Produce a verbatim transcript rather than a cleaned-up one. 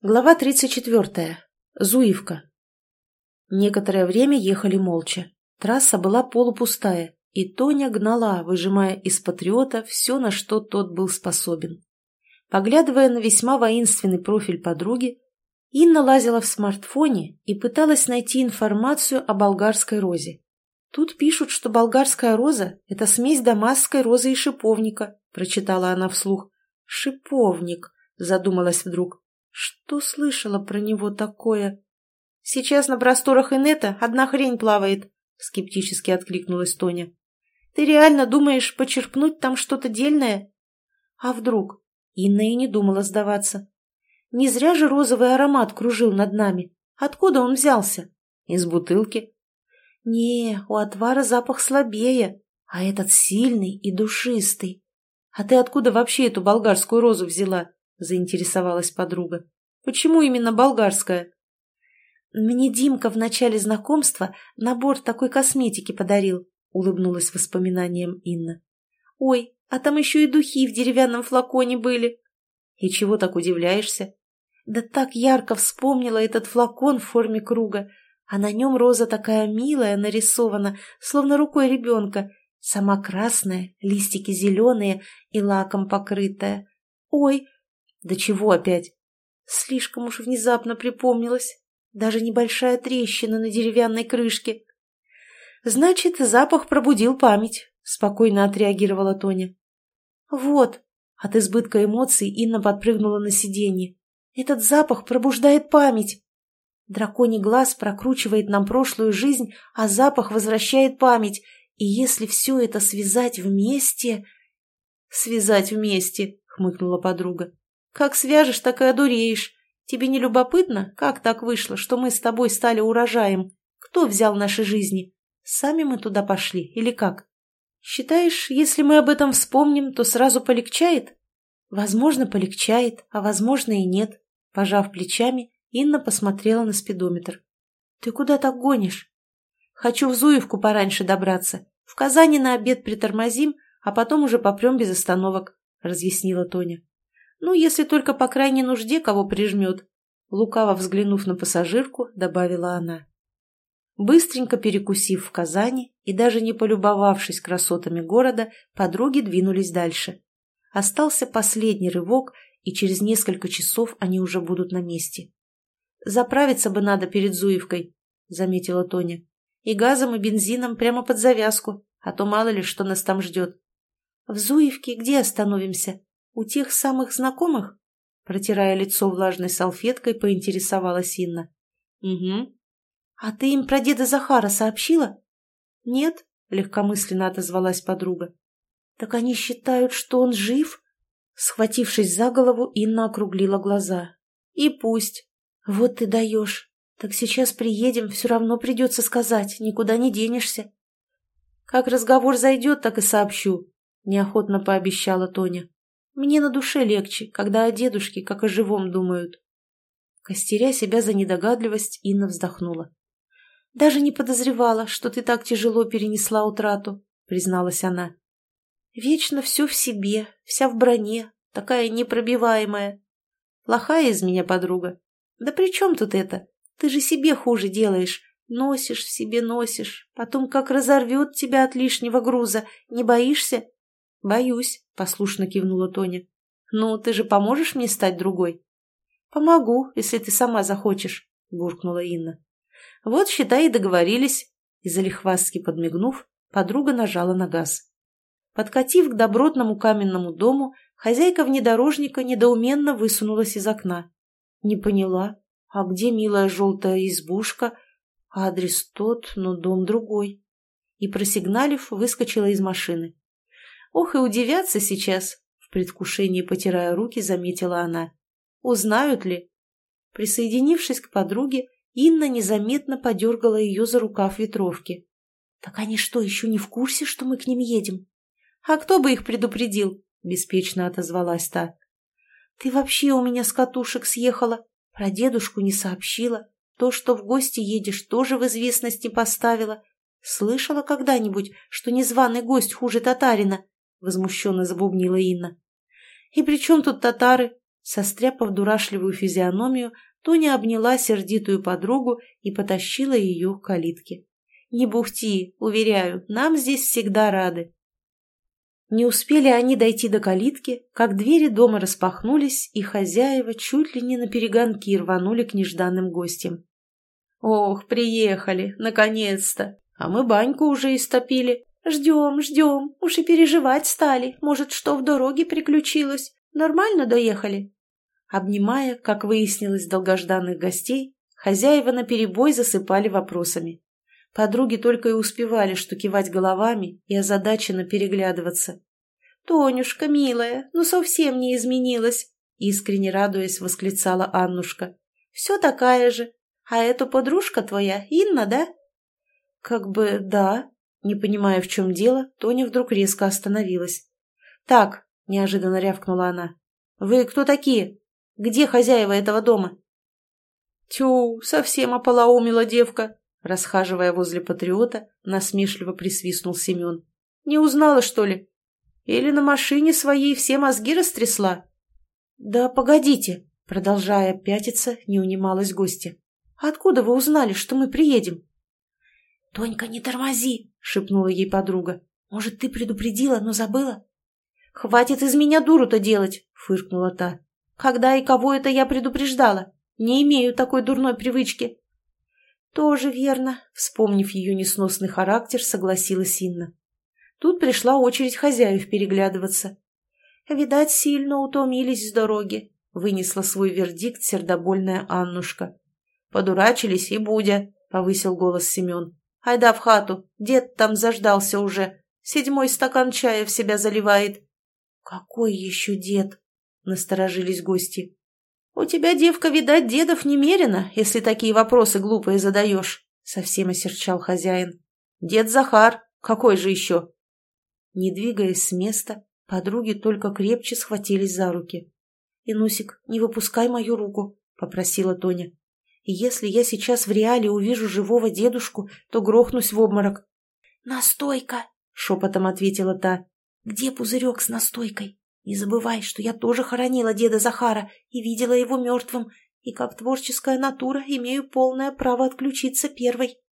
Глава тридцать четвертая. Зуевка. Некоторое время ехали молча. Трасса была полупустая, и Тоня гнала, выжимая из патриота все, на что тот был способен. Поглядывая на весьма воинственный профиль подруги, Инна лазила в смартфоне и пыталась найти информацию о болгарской розе. «Тут пишут, что болгарская роза – это смесь дамасской розы и шиповника», – прочитала она вслух. «Шиповник», – задумалась вдруг. Что слышала про него такое? Сейчас на просторах инета одна хрень плавает, скептически откликнулась Тоня. Ты реально думаешь почерпнуть там что-то дельное? А вдруг? Инна и не думала сдаваться. Не зря же розовый аромат кружил над нами. Откуда он взялся? Из бутылки. Не, у отвара запах слабее, а этот сильный и душистый. А ты откуда вообще эту болгарскую розу взяла? Заинтересовалась подруга. Почему именно болгарская? Мне Димка в начале знакомства набор такой косметики подарил, улыбнулась воспоминанием Инна. Ой, а там еще и духи в деревянном флаконе были. И чего так удивляешься? Да так ярко вспомнила этот флакон в форме круга, а на нем роза такая милая нарисована, словно рукой ребенка, сама красная, листики зеленые и лаком покрытая. Ой, да чего опять? Слишком уж внезапно припомнилось. Даже небольшая трещина на деревянной крышке. Значит, запах пробудил память, спокойно отреагировала Тоня. Вот, от избытка эмоций Инна подпрыгнула на сиденье. Этот запах пробуждает память. Драконий глаз прокручивает нам прошлую жизнь, а запах возвращает память. И если все это связать вместе... Связать вместе, хмыкнула подруга. Как свяжешь, так и одуреешь. Тебе не любопытно, как так вышло, что мы с тобой стали урожаем? Кто взял наши жизни? Сами мы туда пошли или как? Считаешь, если мы об этом вспомним, то сразу полегчает? Возможно, полегчает, а возможно и нет. Пожав плечами, Инна посмотрела на спидометр. Ты куда так гонишь? Хочу в Зуевку пораньше добраться. В Казани на обед притормозим, а потом уже попрем без остановок, разъяснила Тоня. Ну, если только по крайней нужде кого прижмет. Лукаво взглянув на пассажирку, добавила она. Быстренько перекусив в Казани и даже не полюбовавшись красотами города, подруги двинулись дальше. Остался последний рывок, и через несколько часов они уже будут на месте. «Заправиться бы надо перед Зуевкой», — заметила Тоня. «И газом, и бензином прямо под завязку, а то мало ли что нас там ждет». «В Зуевке где остановимся? У тех самых знакомых?» Протирая лицо влажной салфеткой, поинтересовалась Инна. «Угу». «А ты им про деда Захара сообщила?» «Нет», — легкомысленно отозвалась подруга. «Так они считают, что он жив?» Схватившись за голову, Инна округлила глаза. «И пусть. Вот ты даешь. Так сейчас приедем, все равно придется сказать, никуда не денешься». «Как разговор зайдет, так и сообщу», — неохотно пообещала Тоня. «Мне на душе легче, когда о дедушке, как о живом, думают». Костеря себя за недогадливость, Инна вздохнула. «Даже не подозревала, что ты так тяжело перенесла утрату», — призналась она. «Вечно все в себе, вся в броне, такая непробиваемая. Плохая из меня подруга. Да при чем тут это? Ты же себе хуже делаешь. Носишь в себе, носишь. Потом как разорвет тебя от лишнего груза. Не боишься?» «Боюсь», — послушно кивнула Тоня. «Ну, ты же поможешь мне стать другой?» «Помогу, если ты сама захочешь», — буркнула Инна. «Вот, считай, и договорились». И залихвастски подмигнув, подруга нажала на газ. Подкатив к добротному каменному дому, хозяйка внедорожника недоуменно высунулась из окна. «Не поняла. А где милая желтая избушка? Адрес тот, но дом другой». И, просигналив, выскочила из машины. «Ох, и удивятся сейчас», — в предвкушении потирая руки, заметила она. «Узнают ли?» Присоединившись к подруге, Инна незаметно подергала ее за рукав ветровки. «Так они что, еще не в курсе, что мы к ним едем?» «А кто бы их предупредил?» — беспечно отозвалась та. «Ты вообще у меня с катушек съехала. Про дедушку не сообщила. То, что в гости едешь, тоже в известность не поставила. Слышала когда-нибудь, что незваный гость хуже татарина?» — возмущенно забубнила Инна. «И при чем тут татары?» — Состряпав дурашливую физиономию, Тоня обняла сердитую подругу и потащила ее к калитке. «Не бухти, уверяю, нам здесь всегда рады». Не успели они дойти до калитки, как двери дома распахнулись, и хозяева чуть ли не наперегонки рванули к нежданным гостям. «Ох, приехали, наконец-то! А мы баньку уже истопили. Ждем, ждем, уж и переживать стали. Может, что в дороге приключилось? Нормально доехали?» Обнимая, как выяснилось, долгожданных гостей, хозяева наперебой засыпали вопросами. Подруги только и успевали что кивать головами и озадаченно переглядываться. «Тонюшка, милая, ну совсем не изменилась!» Искренне радуясь, восклицала Аннушка. «Все такая же. А это подружка твоя, Инна, да?» «Как бы да». Не понимая, в чем дело, Тоня вдруг резко остановилась. «Так», — неожиданно рявкнула она, — «вы кто такие? Где хозяева этого дома?» «Тю, совсем ополоумела девка», — расхаживая возле патриота, насмешливо присвистнул Семен. «Не узнала, что ли? Или на машине своей все мозги растрясла?» «Да погодите», — продолжая пятиться, не унималась гостья. «Откуда вы узнали, что мы приедем?» «Тонька, не тормози», — шепнула ей подруга. «Может, ты предупредила, но забыла?» «Хватит из меня дуру-то делать», — фыркнула та. «Когда и кого это я предупреждала? Не имею такой дурной привычки». «Тоже верно», — вспомнив ее несносный характер, согласилась Инна. Тут пришла очередь хозяев переглядываться. «Видать, сильно утомились с дороги», — вынесла свой вердикт сердобольная Аннушка. «Подурачились и будя», — повысил голос Семен. «Айда в хату, дед там заждался уже, седьмой стакан чая в себя заливает». «Какой еще дед?» — насторожились гости. «У тебя, девка, видать, дедов немерено, если такие вопросы глупые задаешь», — совсем осерчал хозяин. «Дед Захар, какой же еще?» Не двигаясь с места, подруги только крепче схватились за руки. «Инусик, не выпускай мою руку», — попросила Тоня. «И если я сейчас в реале увижу живого дедушку, то грохнусь в обморок». «Настойка!» — шепотом ответила та. «Где пузырек с настойкой? Не забывай, что я тоже хоронила деда Захара и видела его мертвым, и как творческая натура имею полное право отключиться первой».